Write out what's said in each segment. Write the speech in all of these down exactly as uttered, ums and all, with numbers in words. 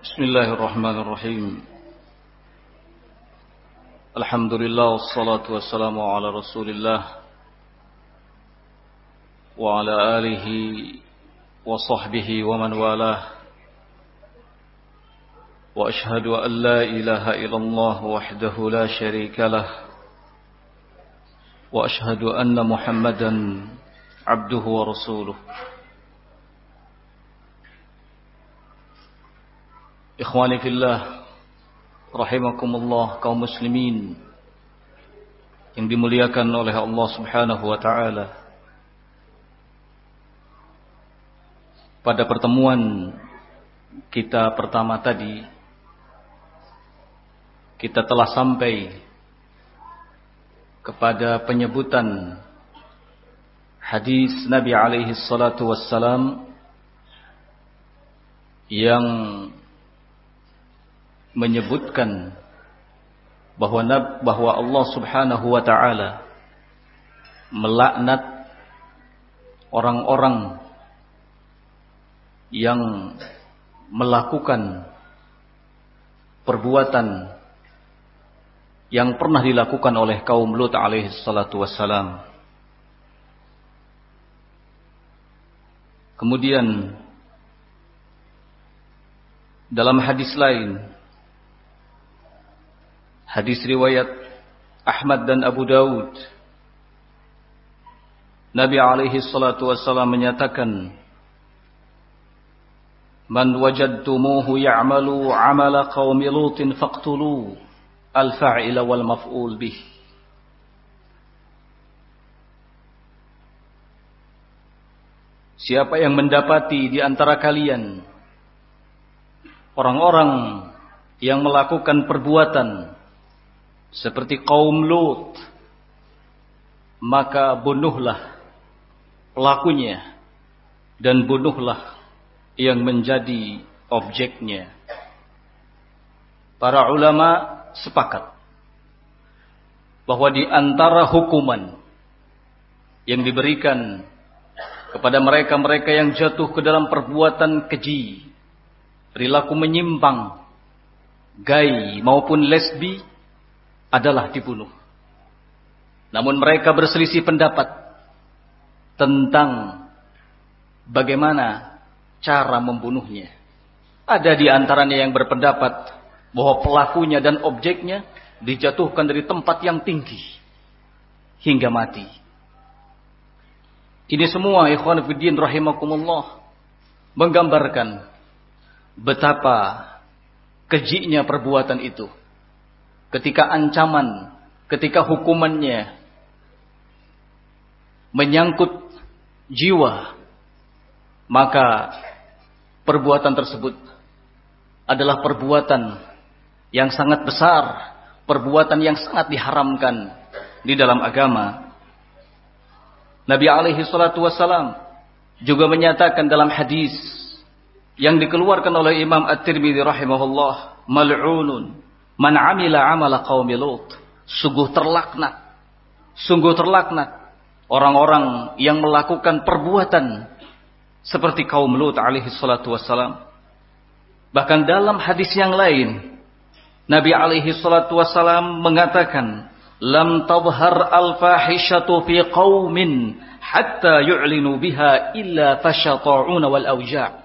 Bismillahirrahmanirrahim. Alhamdulillah wassalatu wassalamu ala Rasulillah wa ala alihi wa sahbihi wa man walah. Wa ashhadu an la ilaha illallah wahdahu la syarika lah. Wa ashhadu anna Muhammadan abduhu wa rasuluh. Ikhwani fillah, rahimakumullah, kaum muslimin yang dimuliakan oleh Allah Subhanahu wa taala. Pada pertemuan kita pertama tadi, kita telah sampai kepada penyebutan hadis Nabi alaihi salatu wassalam yang menyebutkan bahwa bahwa Allah Subhanahu wa taala melaknat orang-orang yang melakukan perbuatan yang pernah dilakukan oleh kaum Lut alaihi salatu wassalam. Kemudian dalam hadis lain, hadis riwayat Ahmad dan Abu Dawud, Nabi alaihi salatu wassalam menyatakan, "Man wajadtumuhu ya'malu 'amala qaumi Lutin faqtulu al-fa'ila wal maf'ul bih." Siapa yang mendapati di antara kalian orang-orang yang melakukan perbuatan seperti kaum Lut, maka bunuhlah pelakunya dan bunuhlah yang menjadi objeknya. Para ulama sepakat bahwa di antara hukuman yang diberikan kepada mereka-mereka yang jatuh ke dalam perbuatan keji, perilaku menyimpang, gay maupun lesbi, adalah dibunuh. Namun mereka berselisih pendapat tentang bagaimana cara membunuhnya. Ada di antaranya yang berpendapat bahwa pelakunya dan objeknya dijatuhkan dari tempat yang tinggi hingga mati. Ini semua, ikhwan fillah rahimakumullah, menggambarkan betapa kejinya perbuatan itu. Ketika ancaman, ketika hukumannya menyangkut jiwa, maka perbuatan tersebut adalah perbuatan yang sangat besar, perbuatan yang sangat diharamkan di dalam agama. Nabi alaihi salatu wassalam juga menyatakan dalam hadis yang dikeluarkan oleh Imam At-Tirmidzi rahimahullah, "Mal'unun man amila amala qaumi Lut." Sungguh terlaknat, sungguh terlaknat orang-orang yang melakukan perbuatan seperti kaum Lut alaihi salatu wassalam. Bahkan dalam hadis yang lain, Nabi alaihi salatu wassalam mengatakan, "Lam tabhar al-fahishatu fi qaumin hatta yu'linu biha illa fashata'una wal awja'."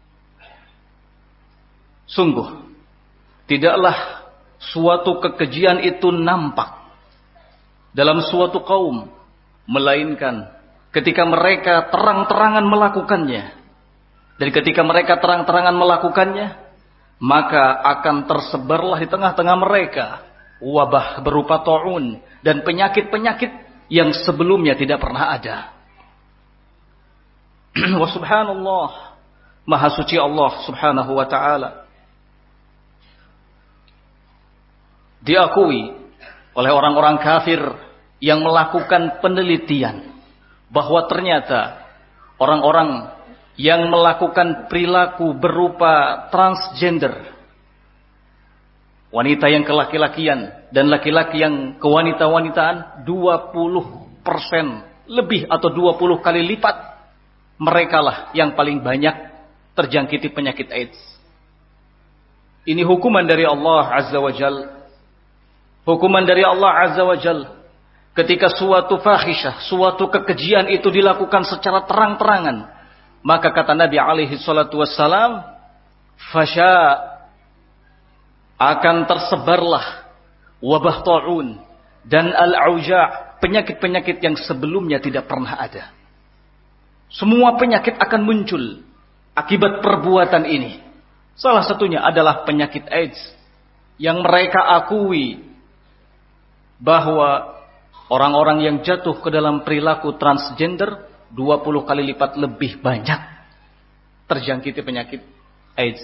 Sungguh tidaklah suatu kekejian itu nampak dalam suatu kaum, melainkan ketika mereka terang-terangan melakukannya. Dan ketika mereka terang-terangan melakukannya, maka akan tersebarlah di tengah-tengah mereka wabah berupa ta'un dan penyakit-penyakit yang sebelumnya tidak pernah ada. Wa subhanallah, maha suci Allah Subhanahu wa ta'ala. Diakui oleh orang-orang kafir yang melakukan penelitian bahwa ternyata orang-orang yang melakukan perilaku berupa transgender, wanita yang kelaki-lakian dan laki-laki yang kewanita-wanitaan, dua puluh persen lebih atau dua puluh kali lipat, merekalah yang paling banyak terjangkiti penyakit AIDS. Ini hukuman dari Allah Azza wa Jal. Hukuman dari Allah Azza wa Jal. Ketika suatu fahisyah, suatu kekejian itu dilakukan secara terang-terangan, maka kata Nabi alaihi salatu wassalam, fasya, akan tersebarlah wabah ta'un dan al-auja', penyakit-penyakit yang sebelumnya tidak pernah ada. Semua penyakit akan muncul akibat perbuatan ini. Salah satunya adalah penyakit AIDS yang mereka akui bahwa orang-orang yang jatuh ke dalam perilaku transgender dua puluh kali lipat lebih banyak terjangkiti penyakit AIDS.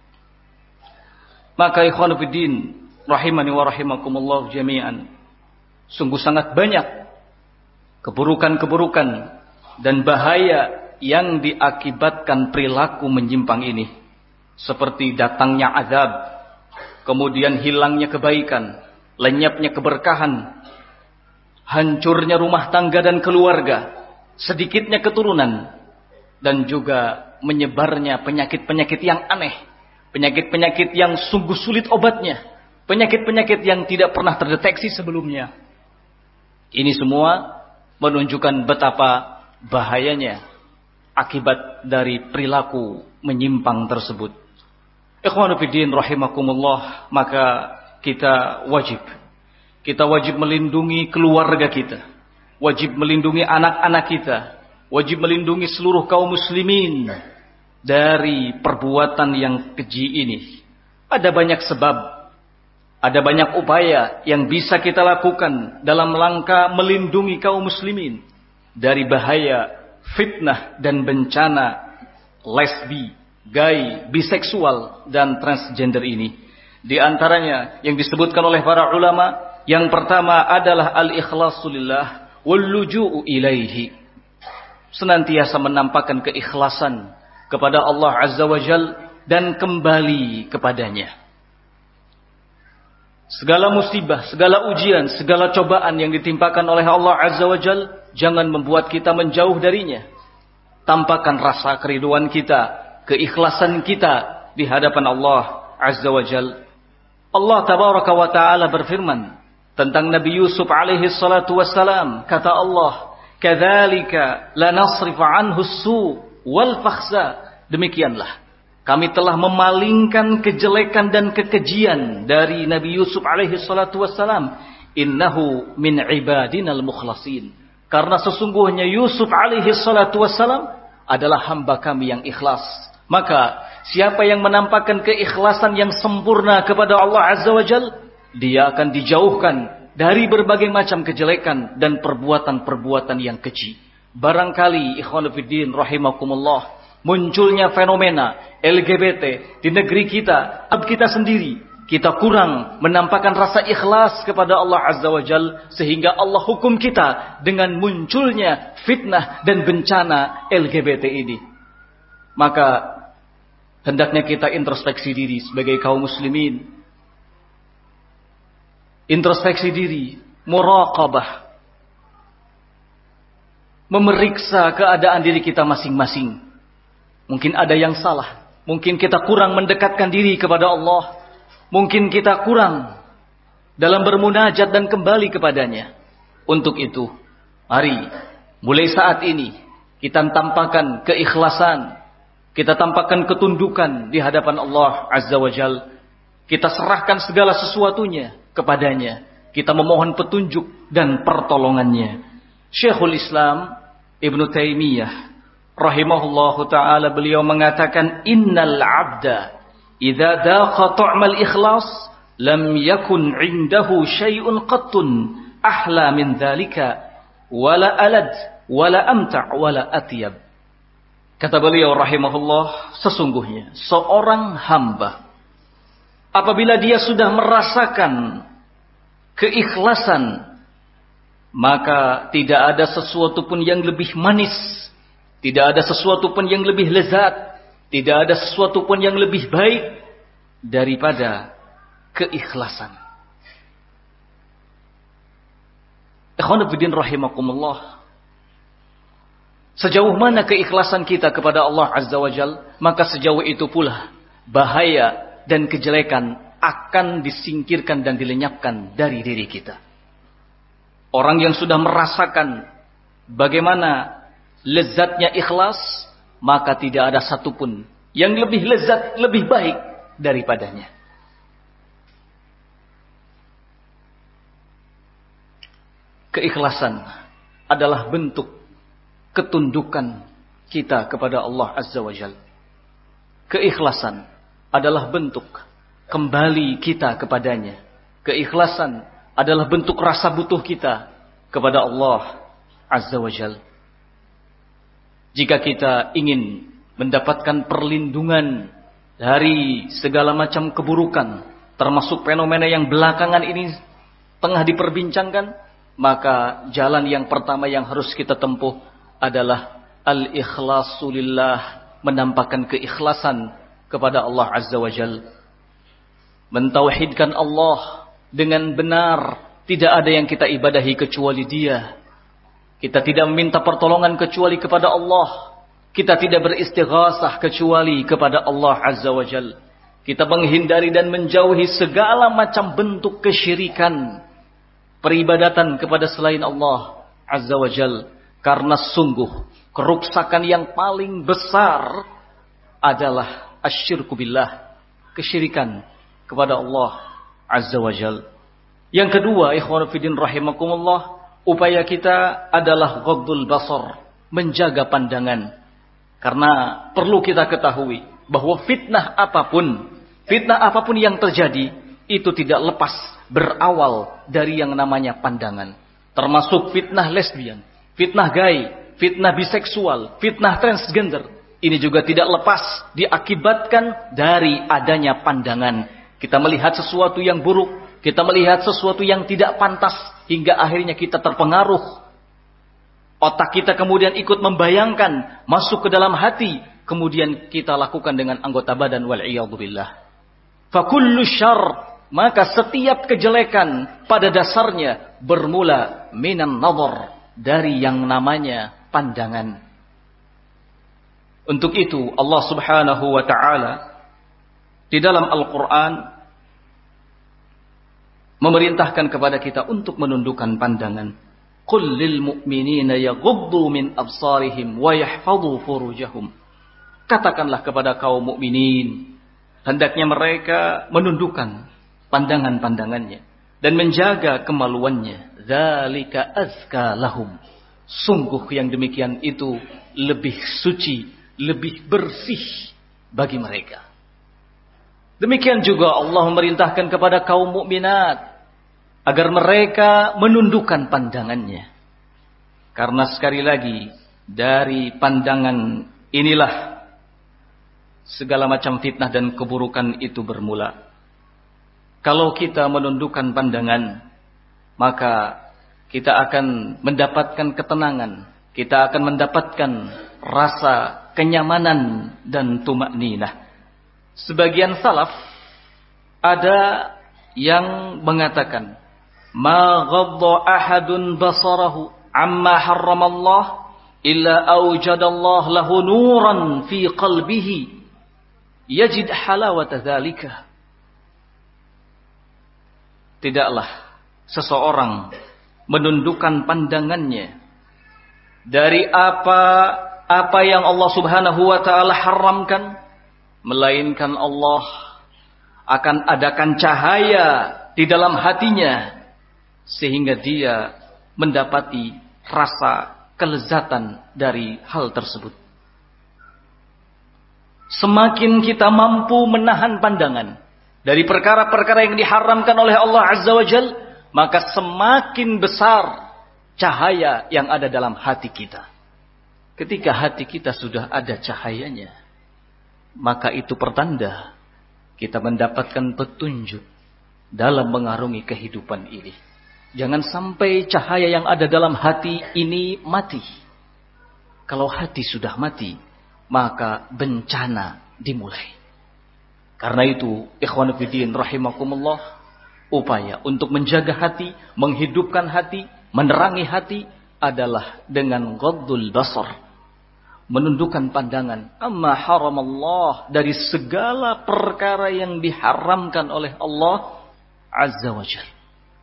Maka ikhwan fillah rahimani wa rahimakumullah jami'an, sungguh sangat banyak keburukan-keburukan dan bahaya yang diakibatkan perilaku menyimpang ini, seperti datangnya azab, kemudian hilangnya kebaikan, lenyapnya keberkahan, hancurnya rumah tangga dan keluarga, sedikitnya keturunan, dan juga menyebarnya penyakit-penyakit yang aneh, penyakit-penyakit yang sungguh sulit obatnya, penyakit-penyakit yang tidak pernah terdeteksi sebelumnya. Ini semua menunjukkan betapa bahayanya akibat dari perilaku menyimpang tersebut. Ikhwanu fiddin rahimakumullah, maka kita wajib kita wajib melindungi keluarga kita, wajib melindungi anak-anak kita, wajib melindungi seluruh kaum muslimin dari perbuatan yang keji ini. Ada banyak sebab, ada banyak upaya yang bisa kita lakukan dalam rangka melindungi kaum muslimin dari bahaya fitnah dan bencana lesbi, gay, biseksual, dan transgender ini. Di antaranya yang disebutkan oleh para ulama, yang pertama adalah al-ikhlasu lillah wal luju'u ilaihi. Senantiasa menampakkan keikhlasan kepada Allah Azza wa Jal dan kembali kepadanya. Segala musibah, segala ujian, segala cobaan yang ditimpakan oleh Allah Azza wa Jal, jangan membuat kita menjauh darinya. Tampakkan rasa keriduan kita, keikhlasan kita di hadapan Allah Azza wa Jal. Allah Tabaraka wa Ta'ala berfirman tentang Nabi Yusuf alaihi salatu wassalam. Kata Allah, kadzalika lanasrifa anhu as-su' wal fakhsa. Demikianlah kami telah memalingkan kejelekan dan kekejian dari Nabi Yusuf alaihi salatu wassalam. Innahu min ibadinal mukhlasin. Karena sesungguhnya Yusuf alaihi salatu wassalam adalah hamba kami yang ikhlas. Maka siapa yang menampakkan keikhlasan yang sempurna kepada Allah Azza wa Jal, dia akan dijauhkan dari berbagai macam kejelekan dan perbuatan-perbuatan yang keji. Barangkali ikhwan fillah rahimakumullah, munculnya fenomena L G B T di negeri kita, ab kita sendiri, kita kurang menampakkan rasa ikhlas kepada Allah Azza wa Jal, sehingga Allah hukum kita dengan munculnya fitnah dan bencana L G B T ini. Maka hendaknya kita introspeksi diri sebagai kaum muslimin. Introspeksi diri, muraqabah, memeriksa keadaan diri kita masing-masing. Mungkin ada yang salah, mungkin kita kurang mendekatkan diri kepada Allah, mungkin kita kurang dalam bermunajat dan kembali kepadanya. Untuk itu, mari mulai saat ini kita tampakkan keikhlasan, kita tampakkan ketundukan di hadapan Allah Azza wa Jal. Kita serahkan segala sesuatunya kepadanya. Kita memohon petunjuk dan pertolongannya. Syekhul Islam Ibnu Taimiyah rahimahullahu ta'ala, beliau mengatakan, innal abda idza daqa ta'mal ikhlas lam yakun 'indahu syai'un qattun ahla min dzalika wala alad wala amta' wala atyab. Kata beliau rahimahullah, sesungguhnya seorang hamba apabila dia sudah merasakan keikhlasan, maka tidak ada sesuatu pun yang lebih manis, tidak ada sesuatu pun yang lebih lezat, tidak ada sesuatu pun yang lebih baik daripada keikhlasan. Ikhwan fillah rahimakumullah, sejauh mana keikhlasan kita kepada Allah Azza wa Jal, maka sejauh itu pula bahaya dan kejelekan akan disingkirkan dan dilenyapkan dari diri kita. Orang yang sudah merasakan bagaimana lezatnya ikhlas, maka tidak ada satupun yang lebih lezat, lebih baik daripadanya. Keikhlasan adalah bentuk ketundukan kita kepada Allah Azza wa Jalla. Keikhlasan adalah bentuk kembali kita kepadanya. Keikhlasan adalah bentuk rasa butuh kita kepada Allah Azza wa Jalla. Jika kita ingin mendapatkan perlindungan dari segala macam keburukan, termasuk fenomena yang belakangan ini tengah diperbincangkan, maka jalan yang pertama yang harus kita tempuh adalah al-ikhlasu lillah, menampakkan keikhlasan kepada Allah Azza wa Jalla. Mentauhidkan Allah dengan benar, tidak ada yang kita ibadahi kecuali Dia. Kita tidak meminta pertolongan kecuali kepada Allah. Kita tidak beristighasah kecuali kepada Allah Azza wa Jalla. Kita menghindari dan menjauhi segala macam bentuk kesyirikan, peribadatan kepada selain Allah Azza wa Jalla. Karena sungguh keruksakan yang paling besar adalah asyirku billah, kesyirikan kepada Allah Azza wa Jalla. Yang kedua, ikhwan fillah rahimakumullah, upaya kita adalah ghaddul basar, menjaga pandangan. Karena perlu kita ketahui bahwa fitnah apapun, fitnah apapun yang terjadi, itu tidak lepas berawal dari yang namanya pandangan. Termasuk fitnah lesbian, fitnah gay, fitnah biseksual, fitnah transgender. Ini juga tidak lepas diakibatkan dari adanya pandangan. Kita melihat sesuatu yang buruk, kita melihat sesuatu yang tidak pantas, hingga akhirnya kita terpengaruh. Otak kita kemudian ikut membayangkan, masuk ke dalam hati, kemudian kita lakukan dengan anggota badan, wal'iyadzubillah. Fakullu syarr, maka setiap kejelekan pada dasarnya bermula minan nazar, dari yang namanya pandangan. Untuk itu Allah Subhanahu wa taala di dalam Al-Qur'an memerintahkan kepada kita untuk menundukkan pandangan. Qul lil mu'minina yaghuddu min absarihim wa yahfadhu furujahum. Katakanlah kepada kaum mukminin, hendaknya mereka menundukkan pandangan-pandangannya dan menjaga kemaluannya. Dzalika azka lahum. Sungguh yang demikian itu lebih suci, lebih bersih bagi mereka. Demikian juga Allah memerintahkan kepada kaum mukminat agar mereka menundukkan pandangannya. Karena sekali lagi, dari pandangan inilah segala macam fitnah dan keburukan itu bermula. Kalau kita menundukkan pandangan, maka kita akan mendapatkan ketenangan, kita akan mendapatkan rasa kenyamanan dan tumakninah. Sebagian salaf ada yang mengatakan, ma ghadda ahadun basarahu amma harramallah illa awjadallah lahu nuran fi qalbihi yajid halawata dzalika. Tidaklah seseorang menundukkan pandangannya dari apa apa yang Allah Subhanahu wa taala haramkan, melainkan Allah akan adakan cahaya di dalam hatinya sehingga dia mendapati rasa kelezatan dari hal tersebut. Semakin kita mampu menahan pandangan dari perkara-perkara yang diharamkan oleh Allah Azza wa Jalla, maka semakin besar cahaya yang ada dalam hati kita. Ketika hati kita sudah ada cahayanya, maka itu pertanda kita mendapatkan petunjuk dalam mengarungi kehidupan ini. Jangan sampai cahaya yang ada dalam hati ini mati. Kalau hati sudah mati, maka bencana dimulai. Karena itu, ikhwan fillah rahimakumullah, upaya untuk menjaga hati, menghidupkan hati, menerangi hati adalah dengan ghaddul basar, menundukkan pandangan amma haramallah, dari segala perkara yang diharamkan oleh Allah Azza wa Jalla.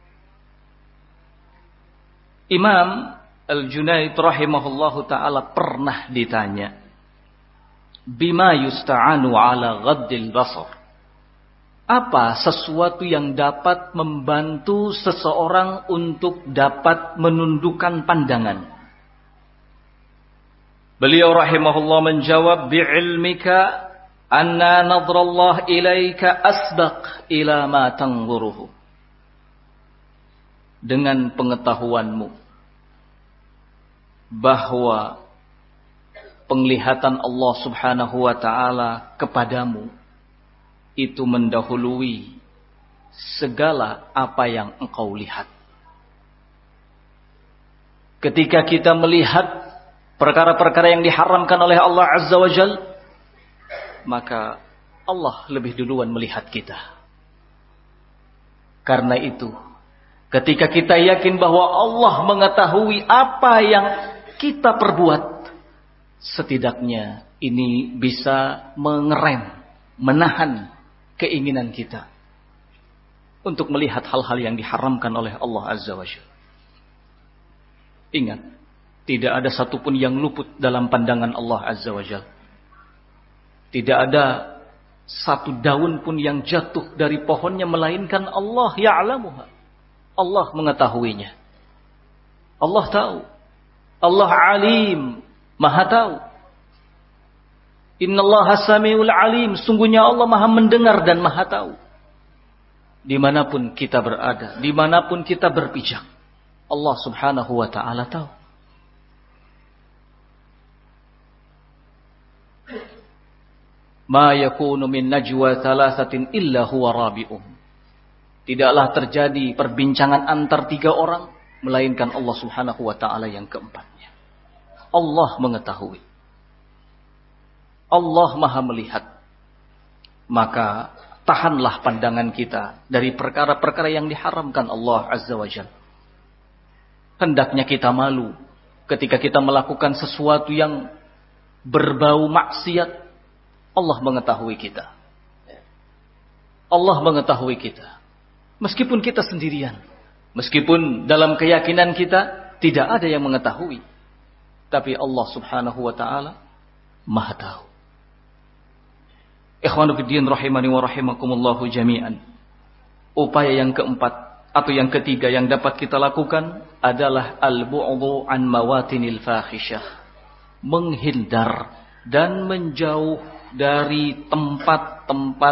Imam Al-Junaid rahimahullahu ta'ala pernah ditanya, bima yusta'anu ala ghaddil basar, apa sesuatu yang dapat membantu seseorang untuk dapat menundukkan pandangan? Beliau rahimahullah menjawab, bi'ilmika anna nadrallah ilaika asbaq ila ma tanzuruhu. Dengan pengetahuanmu bahwa penglihatan Allah subhanahu wa ta'ala kepadamu itu mendahului segala apa yang engkau lihat. Ketika kita melihat perkara-perkara yang diharamkan oleh Allah Azza wa Jal, maka Allah lebih duluan melihat kita. Karena itu, ketika kita yakin bahwa Allah mengetahui apa yang kita perbuat, setidaknya ini bisa mengerem, menahan keinginan kita untuk melihat hal-hal yang diharamkan oleh Allah Azza wa Jalla. Ingat, tidak ada satupun yang luput dalam pandangan Allah Azza wa Jalla. Tidak ada satu daun pun yang jatuh dari pohonnya melainkan Allah ya'lamuha. Allah mengetahuinya. Allah tahu. Allah alim, maha tahu. Innallaha samiul alim, sungguhnya Allah maha mendengar dan maha tahu. Dimanapun kita berada, dimanapun kita berpijak, Allah subhanahu wa ta'ala tahu. Ma yakunu min najwa thalathatin illa huwa rabi'uhum. Tidaklah terjadi perbincangan antar tiga orang melainkan Allah subhanahu wa ta'ala yang keempatnya. Allah mengetahui. Allah maha melihat. Maka tahanlah pandangan kita dari perkara-perkara yang diharamkan Allah Azza wa Jalla. Hendaknya kita malu ketika kita melakukan sesuatu yang berbau maksiat. Allah mengetahui kita. Allah mengetahui kita. Meskipun kita sendirian. Meskipun dalam keyakinan kita tidak ada yang mengetahui. Tapi Allah subhanahu wa ta'ala maha tahu. Ikhwanu fiddin rahimani wa rahimakumullahu jami'an. Upaya yang keempat atau yang ketiga yang dapat kita lakukan adalah al-bu'du an mawatinil fahisyah. Menghindar dan menjauh dari tempat-tempat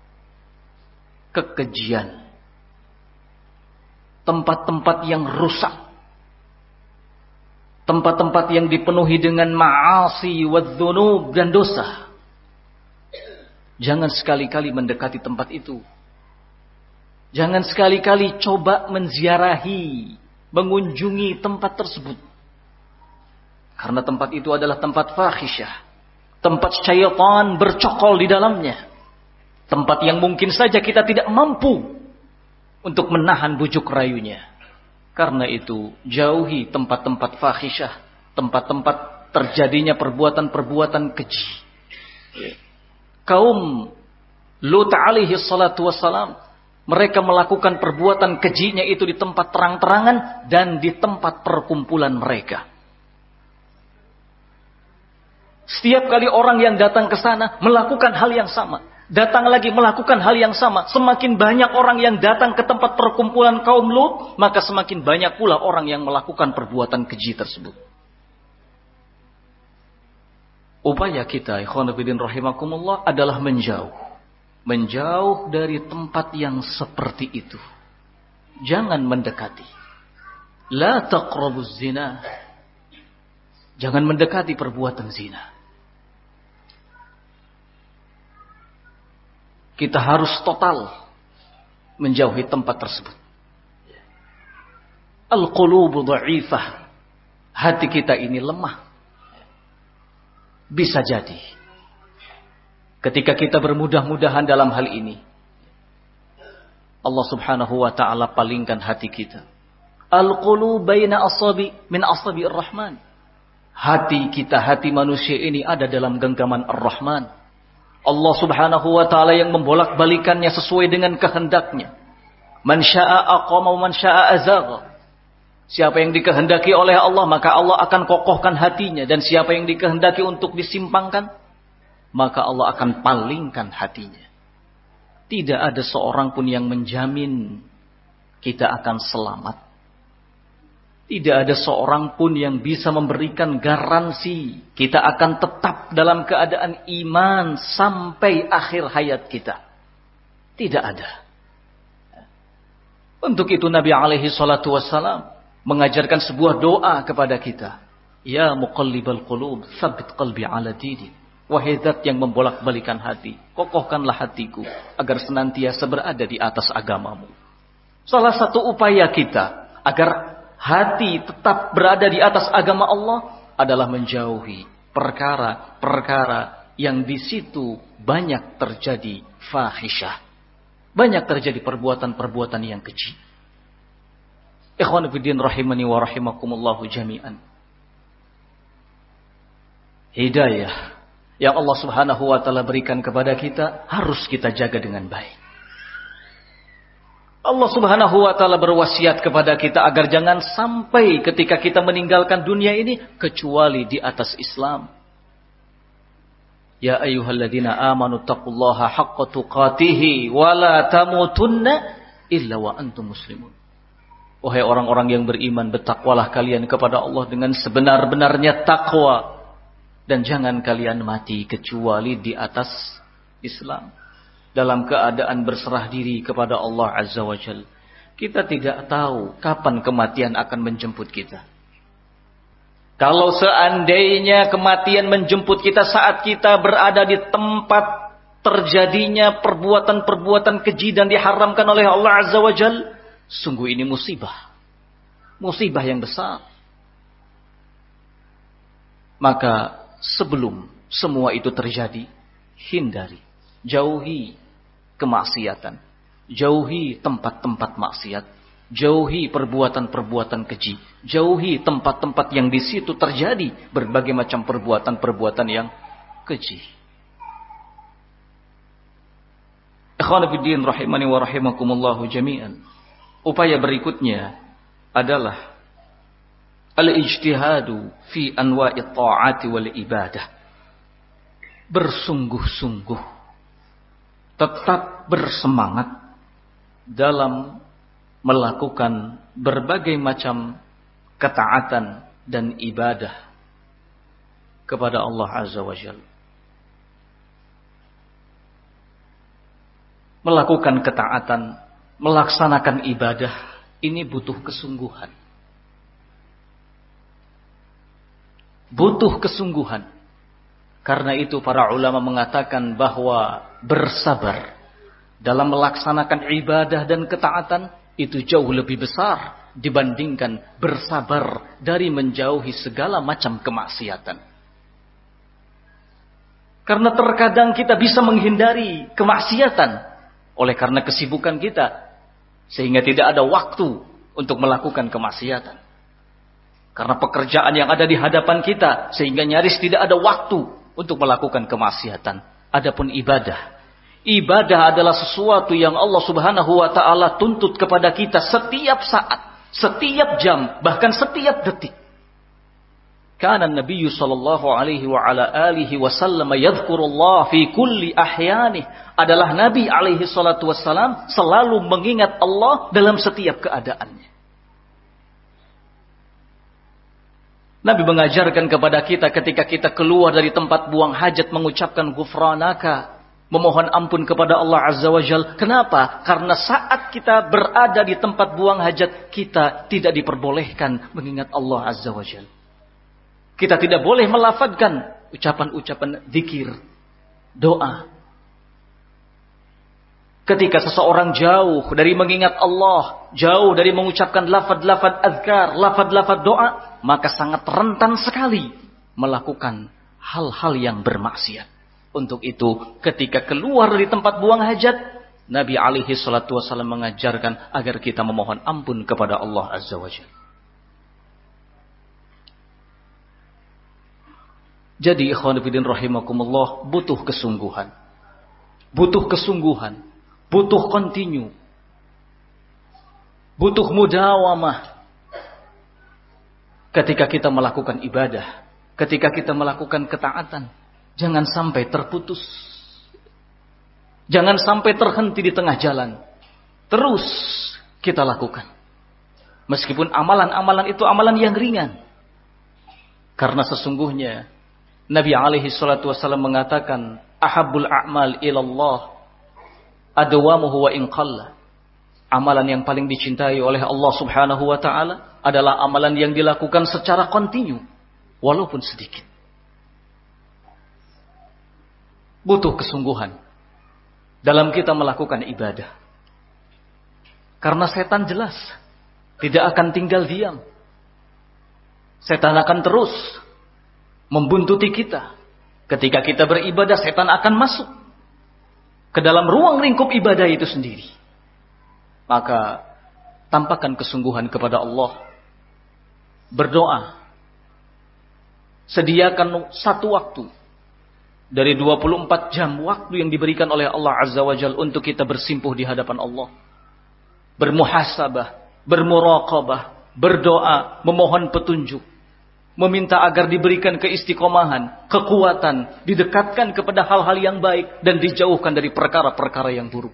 kekejian. Tempat-tempat yang rusak. Tempat-tempat yang dipenuhi dengan ma'asi wa dzunub dan dosa. Jangan sekali-kali mendekati tempat itu. Jangan sekali-kali coba menziarahi, mengunjungi tempat tersebut. Karena tempat itu adalah tempat fahisyah. Tempat syaitan bercokol di dalamnya. Tempat yang mungkin saja kita tidak mampu untuk menahan bujuk rayunya. Karena itu, jauhi tempat-tempat fahisyah. Tempat-tempat terjadinya perbuatan-perbuatan keji. Kaum Lut alaihi salatu wassalam, mereka melakukan perbuatan kejinya itu di tempat terang-terangan dan di tempat perkumpulan mereka. Setiap kali orang yang datang ke sana melakukan hal yang sama, datang lagi melakukan hal yang sama. Semakin banyak orang yang datang ke tempat perkumpulan kaum Lut, maka semakin banyak pula orang yang melakukan perbuatan keji tersebut. Upaya kita, ikhwan fillah rahimakumullah, adalah menjauh. Menjauh dari tempat yang seperti itu. Jangan mendekati. La taqrabuz zina. Jangan mendekati perbuatan zina. Kita harus total menjauhi tempat tersebut. Al-qulubu dha'ifah. Hati kita ini lemah. Bisa jadi ketika kita bermudah-mudahan dalam hal ini, Allah subhanahu wa ta'ala palingkan hati kita. Al-qulub baina asabi min asabi'ir rahman. Hati kita, hati manusia ini ada dalam genggaman Ar-Rahman. Allah Subhanahu wa taala yang membolak-balikannya sesuai dengan kehendaknya. Man syaa'a aqama wa man syaa'a azagha. Siapa yang dikehendaki oleh Allah, maka Allah akan kokohkan hatinya, dan siapa yang dikehendaki untuk disimpangkan, maka Allah akan palingkan hatinya. Tidak ada seorang pun yang menjamin kita akan selamat. Tidak ada seorang pun yang bisa memberikan garansi kita akan tetap dalam keadaan iman sampai akhir hayat kita. Tidak ada. Untuk itu Nabi alaihi salatu wassalam mengajarkan sebuah doa kepada kita. Ya muqallibal qulub, tsabbit qalbi ala dinik. Wahai zat yang membolak-balikan hati, kokohkanlah hatiku agar senantiasa berada di atas agamamu. Salah satu upaya kita agar hati tetap berada di atas agama Allah adalah menjauhi perkara-perkara yang di situ banyak terjadi fahisyah. Banyak terjadi perbuatan-perbuatan yang keji. Ikhwan fillah rahimani wa rahimakumullahu jami'an. Hidayah yang Allah Subhanahu wa taala berikan kepada kita harus kita jaga dengan baik. Allah Subhanahu wa taala berwasiat kepada kita agar jangan sampai ketika kita meninggalkan dunia ini kecuali di atas Islam. Ya ayyuhalladzina amanu taqullaha haqqa tuqatih wa la tamutunna illa wa antum muslimun. Wahai orang-orang yang beriman, bertakwalah kalian kepada Allah dengan sebenar-benarnya takwa, dan jangan kalian mati kecuali di atas Islam. Dalam keadaan berserah diri kepada Allah Azza wa Jalla. Kita tidak tahu kapan kematian akan menjemput kita. Kalau seandainya kematian menjemput kita saat kita berada di tempat terjadinya perbuatan-perbuatan keji dan diharamkan oleh Allah Azza wa Jalla, sungguh ini musibah. Musibah yang besar. Maka sebelum semua itu terjadi, hindari, jauhi kemaksiatan, jauhi tempat-tempat maksiat, jauhi perbuatan-perbuatan keji, jauhi tempat-tempat yang di situ terjadi berbagai macam perbuatan-perbuatan yang keji. Ikhwan fillah rahimani wa rahimakumullahu jami'an. Upaya berikutnya adalah al-ijtihadu fi anwa'i ta'ati wal ibadah. Bersungguh-sungguh, tetap bersemangat dalam melakukan berbagai macam ketaatan dan ibadah kepada Allah Azza wa Jalla. Melakukan ketaatan, melaksanakan ibadah, ini butuh kesungguhan. Butuh kesungguhan. Karena itu para ulama mengatakan bahwa bersabar dalam melaksanakan ibadah dan ketaatan itu jauh lebih besar dibandingkan bersabar dari menjauhi segala macam kemaksiatan. Karena terkadang kita bisa menghindari kemaksiatan oleh karena kesibukan kita, sehingga tidak ada waktu untuk melakukan kemaksiatan. Karena pekerjaan yang ada di hadapan kita, sehingga nyaris tidak ada waktu untuk melakukan kemaksiatan. Adapun ibadah, ibadah adalah sesuatu yang Allah Subhanahu wa taala tuntut kepada kita setiap saat, setiap jam, bahkan setiap detik. Kana Nabi sallallahu alaihi wa ala alihi wasallam yadhkurullah fi kulli ahyani. Adalah Nabi alaihi salatu wassalam selalu mengingat Allah dalam setiap keadaannya. Nabi mengajarkan kepada kita ketika kita keluar dari tempat buang hajat mengucapkan ghufranaka, memohon ampun kepada Allah Azza wa Jalla. Kenapa? Karena saat kita berada di tempat buang hajat, kita tidak diperbolehkan mengingat Allah Azza wa Jalla. Kita tidak boleh melafadzkan ucapan-ucapan zikir, doa. Ketika seseorang jauh dari mengingat Allah, jauh dari mengucapkan lafaz-lafaz azkar, lafaz-lafaz doa, maka sangat rentan sekali melakukan hal-hal yang bermaksiat. Untuk itu, ketika keluar dari tempat buang hajat, Nabi alaihi salatu wasallam mengajarkan agar kita memohon ampun kepada Allah Azza wa Jalla. Jadi ikhwan fillah rahimakumullah, butuh kesungguhan. Butuh kesungguhan, butuh continue. Butuh mudawamah ketika kita melakukan ibadah, ketika kita melakukan ketaatan. Jangan sampai terputus. Jangan sampai terhenti di tengah jalan. Terus kita lakukan. Meskipun amalan-amalan itu amalan yang ringan. Karena sesungguhnya Nabi alaihi salatu wasallam mengatakan, ahabbul a'mal ilallah adwamuhu wa in qalla. Amalan yang paling dicintai oleh Allah Subhanahu wa taala adalah amalan yang dilakukan secara kontinu walaupun sedikit. Butuh kesungguhan dalam kita melakukan ibadah. Karena setan jelas tidak akan tinggal diam. Setan akan terus membuntuti kita. Ketika kita beribadah, setan akan masuk ke dalam ruang lingkup ibadah itu sendiri. Maka tampakkan kesungguhan kepada Allah. Berdoa. Sediakan satu waktu dari dua puluh empat jam waktu yang diberikan oleh Allah Azza wa Jalla untuk kita bersimpuh di hadapan Allah. Bermuhasabah, bermuraqabah, berdoa, memohon petunjuk. Meminta agar diberikan keistiqomahan, kekuatan, didekatkan kepada hal-hal yang baik dan dijauhkan dari perkara-perkara yang buruk.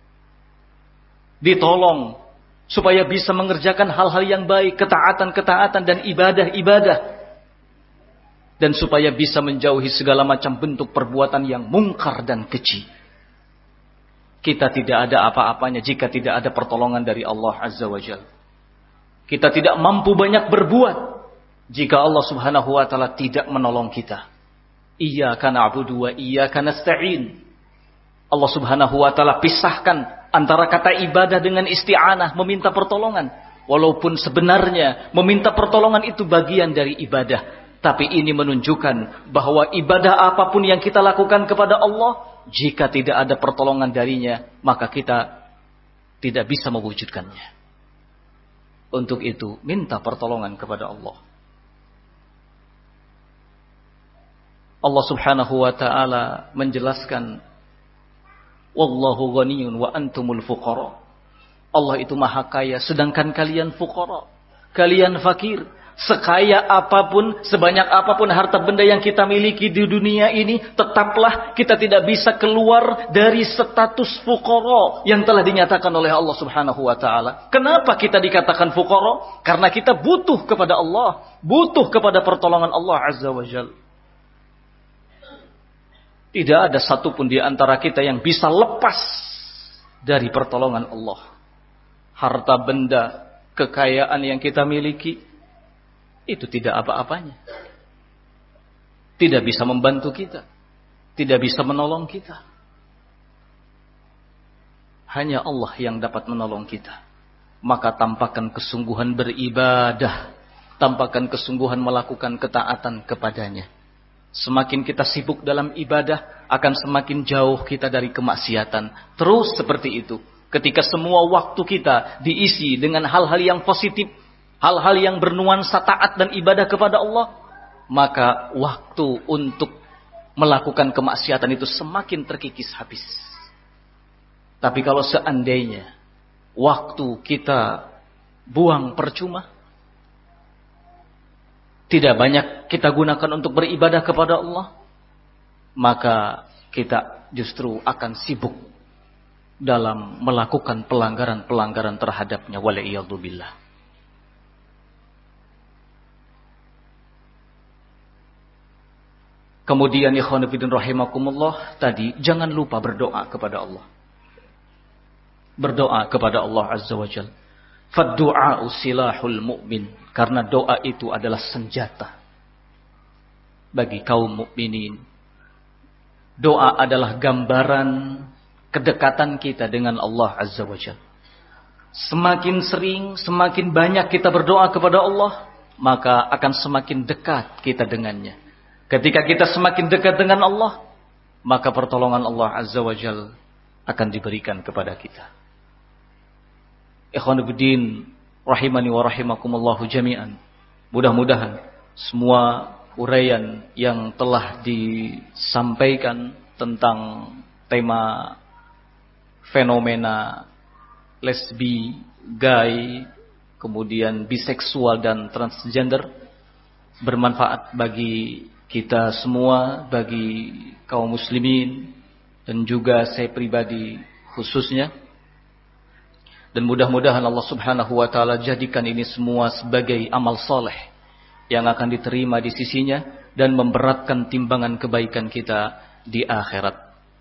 Ditolong supaya bisa mengerjakan hal-hal yang baik, ketaatan-ketaatan dan ibadah-ibadah. Dan supaya bisa menjauhi segala macam bentuk perbuatan yang mungkar dan keji. Kita tidak ada apa-apanya jika tidak ada pertolongan dari Allah Azza wa Jalla. Kita tidak mampu banyak berbuat jika Allah Subhanahu wa taala tidak menolong kita. Iyyaka na'budu wa iyyaka nasta'in. Allah Subhanahu wa taala pisahkan antara kata ibadah dengan isti'anah, meminta pertolongan. Walaupun sebenarnya meminta pertolongan itu bagian dari ibadah, tapi ini menunjukkan bahwa ibadah apapun yang kita lakukan kepada Allah, jika tidak ada pertolongan darinya, maka kita tidak bisa mewujudkannya. Untuk itu, minta pertolongan kepada Allah. Allah Subhanahu wa taala menjelaskan, wallahu ghaniyun wa antumul fuqara. Allah itu maha kaya sedangkan kalian fuqara. Kalian fakir. Sekaya apapun, sebanyak apapun harta benda yang kita miliki di dunia ini, tetaplah kita tidak bisa keluar dari status fuqara yang telah dinyatakan oleh Allah Subhanahu wa taala. Kenapa kita dikatakan fuqara? Karena kita butuh kepada Allah, butuh kepada pertolongan Allah Azza wa Jalla. Tidak ada satupun di antara kita yang bisa lepas dari pertolongan Allah. Harta benda, kekayaan yang kita miliki, itu tidak apa-apanya. Tidak bisa membantu kita. Tidak bisa menolong kita. Hanya Allah yang dapat menolong kita. Maka tampakkan kesungguhan beribadah. Tampakkan kesungguhan melakukan ketaatan kepadanya. Semakin kita sibuk dalam ibadah, akan semakin jauh kita dari kemaksiatan. Terus seperti itu. Ketika semua waktu kita diisi dengan hal-hal yang positif, hal-hal yang bernuansa taat dan ibadah kepada Allah, maka waktu untuk melakukan kemaksiatan itu semakin terkikis habis. Tapi kalau seandainya waktu kita buang percuma, tidak banyak kita gunakan untuk beribadah kepada Allah, maka kita justru akan sibuk dalam melakukan pelanggaran-pelanggaran terhadapnya. Wala'iyadzubillah. Kemudian ikhwan fillah rahimakumullah, tadi jangan lupa berdoa kepada Allah. Berdoa kepada Allah Azza wa Jalla. Fad-du'a'u silahul mu'min. Karena doa itu adalah senjata bagi kaum mukminin. Doa adalah gambaran kedekatan kita dengan Allah Azza wa Jalla. Semakin sering, semakin banyak kita berdoa kepada Allah, maka akan semakin dekat kita dengannya. Ketika kita semakin dekat dengan Allah, maka pertolongan Allah Azza wa Jalla akan diberikan kepada kita. Ikhwanuddin rahimani wa rahimakumullahu jami'an. Mudah-mudahan semua uraian yang telah disampaikan tentang tema fenomena lesbi, gay, kemudian biseksual dan transgender bermanfaat bagi kita semua, bagi kaum muslimin dan juga saya pribadi khususnya. Dan mudah-mudahan Allah Subhanahu wa taala jadikan ini semua sebagai amal soleh yang akan diterima di sisinya dan memberatkan timbangan kebaikan kita di akhirat.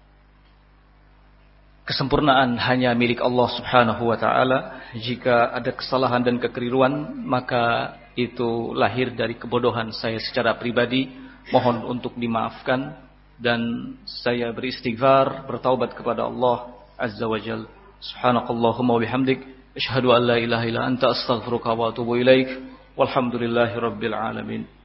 Kesempurnaan hanya milik Allah Subhanahu wa taala. Jika ada kesalahan dan kekeliruan, maka itu lahir dari kebodohan saya secara pribadi. Mohon untuk dimaafkan dan saya beristighfar, bertaubat kepada Allah Azza wa Jalla. Subhanakallahumma wa bihamdik, asyhadu an la ilaha illa anta, astaghfiruka wa atubu ilaik. Walhamdulillahi rabbil alamin.